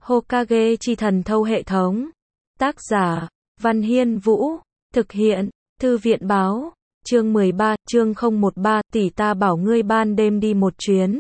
Hokage chi thần thâu hệ thống. Tác giả, Văn Hiên Vũ. Thực hiện, Thư viện báo. Chương 13, chương 013, tỷ ta bảo ngươi ban đêm đi một chuyến.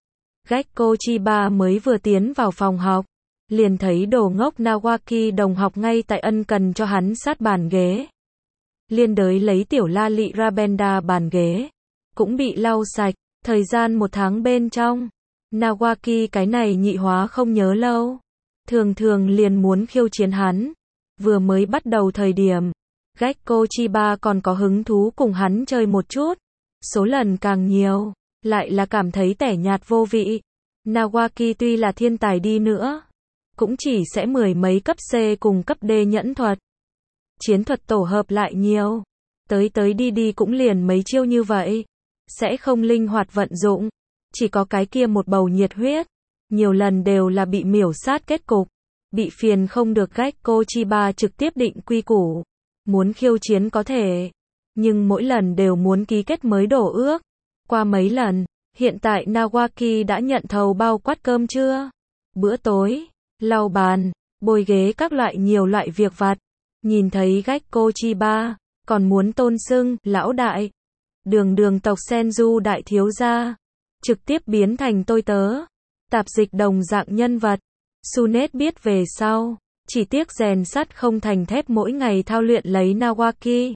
Gekko Chiba mới vừa tiến vào phòng học, liền thấy đồ ngốc Nawaki đồng học ngay tại ân cần cho hắn sát bàn ghế. Liên đới lấy tiểu la lị Rabenda bàn ghế, cũng bị lau sạch, thời gian 1 tháng bên trong. Nawaki cái này nhị hóa không nhớ lâu, thường thường liền muốn khiêu chiến hắn. Vừa mới bắt đầu thời điểm, Gekko Chiba còn có hứng thú cùng hắn chơi một chút, số lần càng nhiều, lại là cảm thấy tẻ nhạt vô vị. Nawaki tuy là thiên tài đi nữa, cũng chỉ sẽ 10 mấy cấp C cùng cấp D nhẫn thuật. Chiến thuật tổ hợp lại nhiều, tới đi cũng liền mấy chiêu như vậy, sẽ không linh hoạt vận dụng, chỉ có cái kia một bầu nhiệt huyết, nhiều lần đều là bị miểu sát kết cục, bị phiền không được. Gekko Chiba trực tiếp định quy củ, muốn khiêu chiến có thể, nhưng mỗi lần đều muốn ký kết mới đổ ước. Qua mấy lần, hiện tại Nawaki đã nhận thầu bao quát cơm trưa, bữa tối, lau bàn, bôi ghế các loại nhiều loại việc vặt. Nhìn thấy Gekko Chiba, còn muốn tôn xưng lão đại, đường tộc Senju đại thiếu gia, trực tiếp biến thành tôi tớ, tạp dịch đồng dạng nhân vật. Sunet biết về sau, chỉ tiếc rèn sắt không thành thép, mỗi ngày thao luyện lấy Nawaki,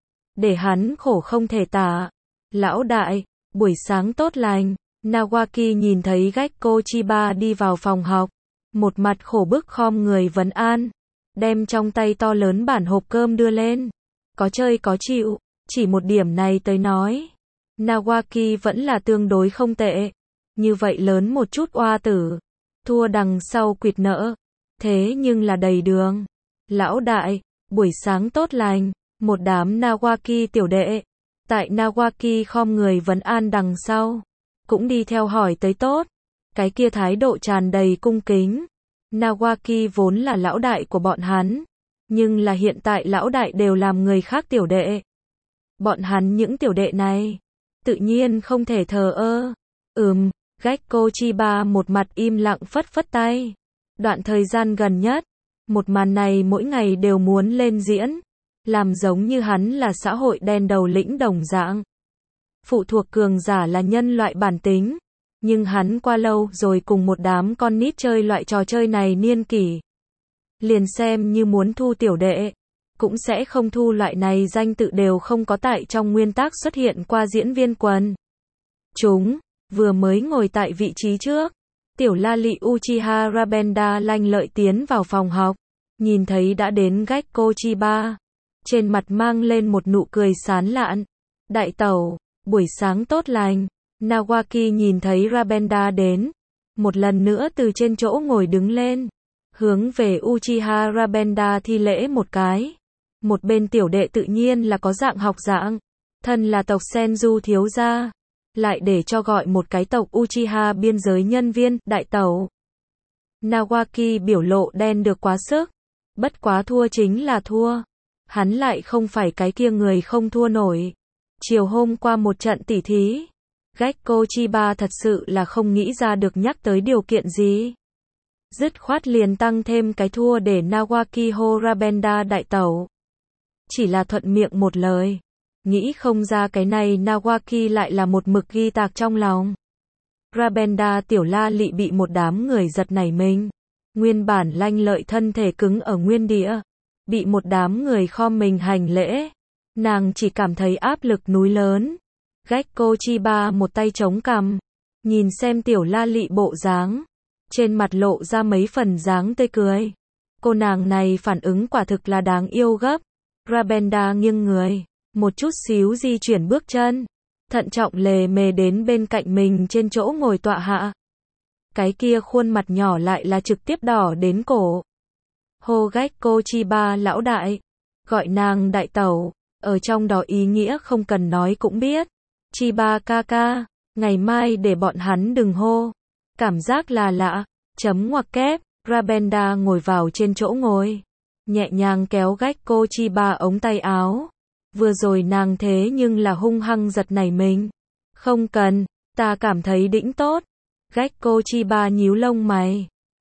để hắn khổ không thể tả. Lão đại, buổi sáng tốt lành. Nawaki nhìn thấy Gekko Chiba đi vào phòng học, một mặt khổ bức khom người vấn an, đem trong tay to lớn bản hộp cơm đưa lên. Có chơi có chịu, chỉ một điểm này tới nói, Nawaki vẫn là tương đối không tệ. Như vậy lớn một chút oa tử, thua đằng sau quỵt nợ, thế nhưng là đầy đường. Lão đại, buổi sáng tốt lành. Một đám Nawaki tiểu đệ, tại Nawaki khom người vấn an đằng sau, cũng đi theo hỏi tới tốt, cái kia thái độ tràn đầy cung kính. Nawaki vốn là lão đại của bọn hắn, nhưng là hiện tại lão đại đều làm người khác tiểu đệ. Bọn hắn những tiểu đệ này, tự nhiên không thể thờ ơ. Gekko Chiba một mặt im lặng phất phất tay. Đoạn thời gian gần nhất, một màn này mỗi ngày đều muốn lên diễn, làm giống như hắn là xã hội đen đầu lĩnh đồng dạng. Phụ thuộc cường giả là nhân loại bản tính, nhưng hắn qua lâu rồi cùng một đám con nít chơi loại trò chơi này niên kỷ, liền xem như muốn thu tiểu đệ, cũng sẽ không thu loại này danh tự đều không có tại trong nguyên tắc xuất hiện qua diễn viên quần chúng. Vừa mới ngồi tại vị trí trước, tiểu la lị Uchiha Rabenda lanh lợi tiến vào phòng học, nhìn thấy đã đến Gekko Chiba, trên mặt mang lên một nụ cười sán lạn. Đại tẩu, buổi sáng tốt lành. Nawaki nhìn thấy Rabenda đến, một lần nữa từ trên chỗ ngồi đứng lên, hướng về Uchiha Rabenda thi lễ một cái. Một bên tiểu đệ tự nhiên là có dạng học dạng, thân là tộc Senju thiếu gia, lại để cho gọi một cái tộc Uchiha biên giới nhân viên, đại tẩu. Nawaki biểu lộ đen được quá sức, bất quá thua chính là thua, hắn lại không phải cái kia người không thua nổi. Chiều hôm qua một trận tỉ thí, Gekko Chiba thật sự là không nghĩ ra được nhắc tới điều kiện gì, dứt khoát liền tăng thêm cái thua để Nawaki hô Rabenda đại tẩu. Chỉ là thuận miệng một lời, nghĩ không ra cái này Nawaki lại là một mực ghi tạc trong lòng. Rabenda tiểu la lị bị một đám người giật nảy mình, nguyên bản lanh lợi thân thể cứng ở nguyên địa, bị một đám người khom mình hành lễ, nàng chỉ cảm thấy áp lực núi lớn. Gekko Chiba một tay chống cằm, nhìn xem tiểu la lị bộ dáng, trên mặt lộ ra mấy phần dáng tươi cười. Cô nàng này phản ứng quả thực là đáng yêu gấp. Rabenda nghiêng người, một chút xíu di chuyển bước chân, thận trọng lề mề đến bên cạnh mình trên chỗ ngồi tọa hạ. Cái kia khuôn mặt nhỏ lại là trực tiếp đỏ đến cổ. Hô Gekko Chiba lão đại, gọi nàng đại tẩu, ở trong đó ý nghĩa không cần nói cũng biết. Chiba ca ca, ngày mai để bọn hắn đừng hô. Cảm giác là lạ, chấm ngoặc kép. Rabenda ngồi vào trên chỗ ngồi, nhẹ nhàng kéo Gekko Chiba ống tay áo. Vừa rồi nàng thế nhưng là hung hăng giật nảy mình. Không cần, ta cảm thấy đĩnh tốt. Gekko Chiba nhíu lông mày,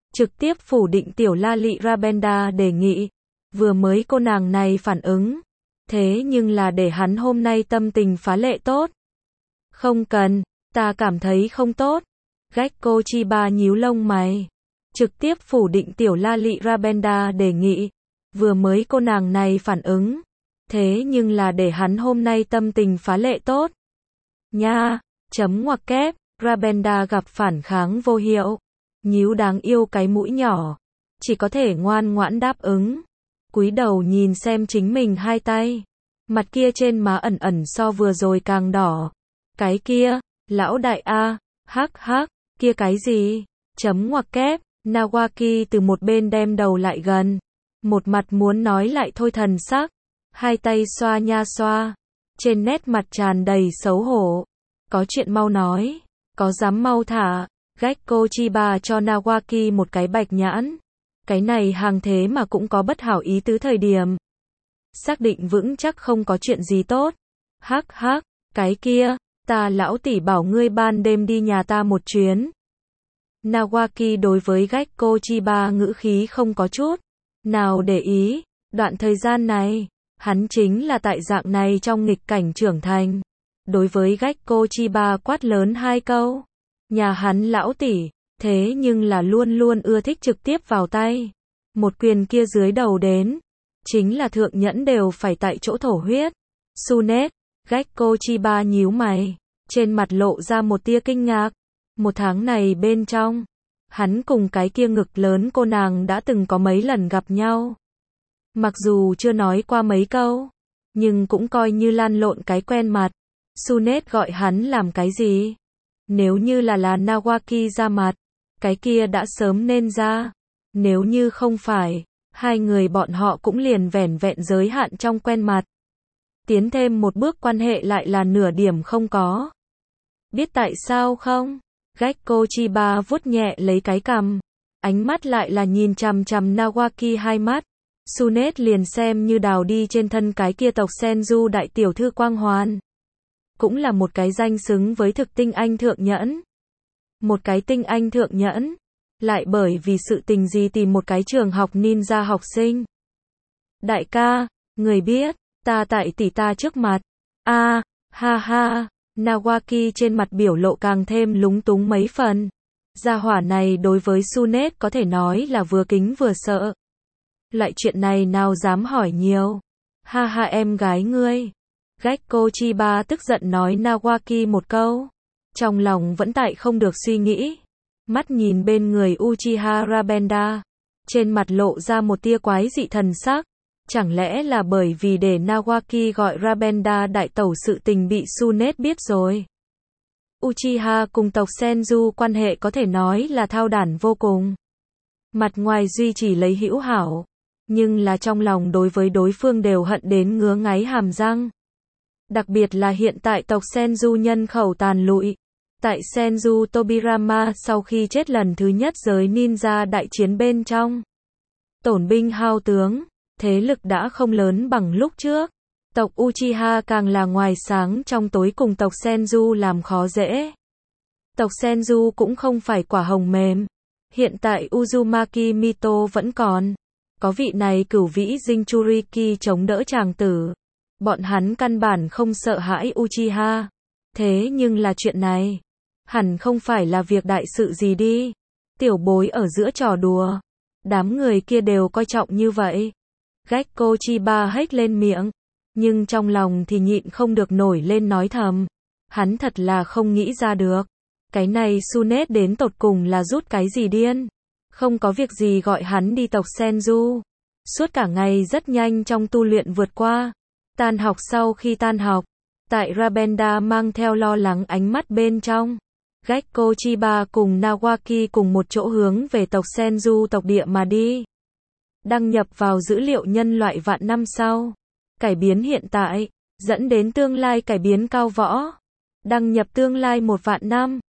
trực tiếp phủ định tiểu la lị Rabenda đề nghị. Vừa mới cô nàng này phản ứng, thế nhưng là để hắn hôm nay tâm tình phá lệ tốt. Không cần, ta cảm thấy không tốt. Gekko Chiba nhíu lông mày, trực tiếp phủ định tiểu la lị Rabenda đề nghị. Vừa mới cô nàng này phản ứng, thế nhưng là để hắn hôm nay tâm tình phá lệ tốt. Nha, chấm ngoặc kép, Rabenda gặp phản kháng vô hiệu, nhíu đáng yêu cái mũi nhỏ, chỉ có thể ngoan ngoãn đáp ứng. Cúi đầu nhìn xem chính mình hai tay, mặt kia trên má ẩn ẩn so vừa rồi càng đỏ. Cái kia, lão đại a, hắc hắc, kia cái gì? Chấm ngoặc kép, Nawaki từ một bên đem đầu lại gần, một mặt muốn nói lại thôi thần sắc, hai tay xoa nha xoa, trên nét mặt tràn đầy xấu hổ. Có chuyện mau nói, có dám mau thả. Gekko Chiba cho Nawaki một cái bạch nhãn. Cái này hàng thế mà cũng có bất hảo ý tứ thời điểm. Xác định vững chắc không có chuyện gì tốt. Hắc hắc, cái kia, ta lão tỷ bảo ngươi ban đêm đi nhà ta một chuyến. Nawaki đối với Gekko Chiba ngữ khí không có chút nào để ý. Đoạn thời gian này, hắn chính là tại dạng này trong nghịch cảnh trưởng thành. Đối với Gekko Chiba quát lớn hai câu. Nhà hắn lão tỷ, thế nhưng là luôn luôn ưa thích trực tiếp vào tay. Một quyền kia dưới đầu đến, chính là thượng nhẫn đều phải tại chỗ thổ huyết. Sunet, Gekko Chiba nhíu mày, trên mặt lộ ra một tia kinh ngạc. Một tháng này bên trong, hắn cùng cái kia ngực lớn cô nàng đã từng có mấy lần gặp nhau. Mặc dù chưa nói qua mấy câu, nhưng cũng coi như lan lộn cái quen mặt. Sunet gọi hắn làm cái gì? Nếu như là Nawaki ra mặt, cái kia đã sớm nên ra. Nếu như không phải, hai người bọn họ cũng liền vẻn vẹn giới hạn trong quen mặt. Tiến thêm một bước quan hệ lại là nửa điểm không có. Biết tại sao không? Gekko Chiba vuốt nhẹ lấy cái cằm, ánh mắt lại là nhìn chằm chằm Nawaki hai mắt. Sunet liền xem như đào đi trên thân cái kia tộc Senju đại tiểu thư quang hoàn. Cũng là một cái danh xứng với thực tinh anh thượng nhẫn. Một cái tinh anh thượng nhẫn, lại bởi vì sự tình gì tìm một cái trường học ninja học sinh. Đại ca, người biết, ta tại tỷ ta trước mặt. A, ha ha, Nawaki trên mặt biểu lộ càng thêm lúng túng mấy phần. Gia hỏa này đối với Sunet có thể nói là vừa kính vừa sợ. Loại chuyện này nào dám hỏi nhiều. Ha ha em gái ngươi. Gekko Chiba tức giận nói Nawaki một câu. Trong lòng vẫn tại không được suy nghĩ. Mắt nhìn bên người Uchiha Rabenda. Trên mặt lộ ra một tia quái dị thần sắc. Chẳng lẽ là bởi vì để Nawaki gọi Rabenda đại tẩu sự tình bị Sunet biết rồi. Uchiha cùng tộc Senju quan hệ có thể nói là thao đản vô cùng. Mặt ngoài duy trì lấy hữu hảo. Nhưng là trong lòng đối với đối phương đều hận đến ngứa ngáy hàm răng. Đặc biệt là hiện tại tộc Senju nhân khẩu tàn lụi. Tại Senju Tobirama sau khi chết lần thứ nhất giới ninja đại chiến bên trong. Tổn binh hao tướng, thế lực đã không lớn bằng lúc trước. Tộc Uchiha càng là ngoài sáng trong tối cùng tộc Senju làm khó dễ. Tộc Senju cũng không phải quả hồng mềm. Hiện tại Uzumaki Mito vẫn còn. Có vị này cửu vĩ Jinchuriki chống đỡ chàng tử. Bọn hắn căn bản không sợ hãi Uchiha. Thế nhưng là chuyện này, hẳn không phải là việc đại sự gì đi. Tiểu bối ở giữa trò đùa. Đám người kia đều coi trọng như vậy. Gekko Chiba hét lên miệng. Nhưng trong lòng thì nhịn không được nổi lên nói thầm. Hắn thật là không nghĩ ra được. Cái này Sunet đến tột cùng là rút cái gì điên. Không có việc gì gọi hắn đi tộc Senju. Suốt cả ngày rất nhanh trong tu luyện vượt qua. Tan học sau khi tan học, tại Rabenda mang theo lo lắng ánh mắt bên trong. Gekko Chiba cùng Nawaki cùng một chỗ hướng về tộc Senju tộc địa mà đi. Đăng nhập vào dữ liệu nhân loại vạn năm sau. Cải biến hiện tại, dẫn đến tương lai cải biến cao võ. Đăng nhập tương lai 1 vạn năm.